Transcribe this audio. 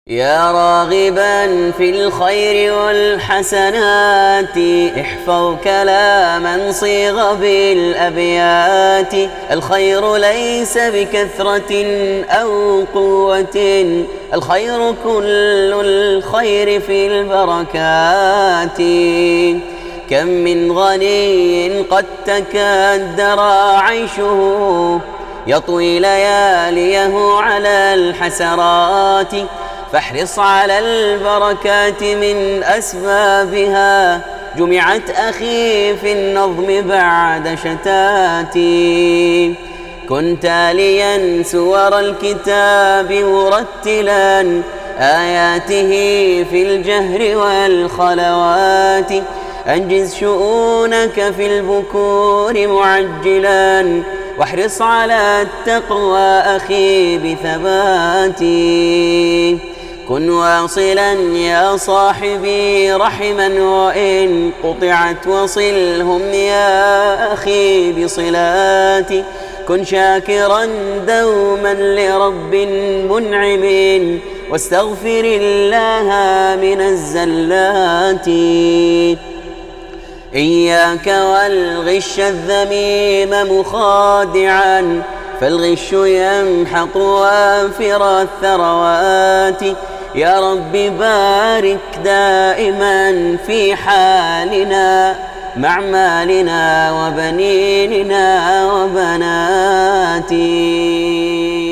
يا راغبا في الخير والحسنات احفظ كلاما صيغ بالأبيات. الخير ليس بكثرة أو قوة، الخير كل الخير في البركات. كم من غني قد تكدر عيشه يطوي لياليه على الحسرات، فاحرص على البركات من أسبابها جمعت أخي في النظم بعد شتات. كن تاليا سور الكتاب مرتلا آياته في الجهر والخلوات. أنجز شؤونك في البكور معجلا واحرص على التقوى أخي بثبات. كن واصلا يا صاحبي رحما وإن قطعت وصلهم يا أخي بصلات. كن شاكرا دوما لرب منعم واستغفر الله من الزلات. إياك والغش الذميم مخادعا فالغش يمحق وافر الثروات. يا رب بارك دائما في حالنا مع مالنا وبنيننا وبناتي.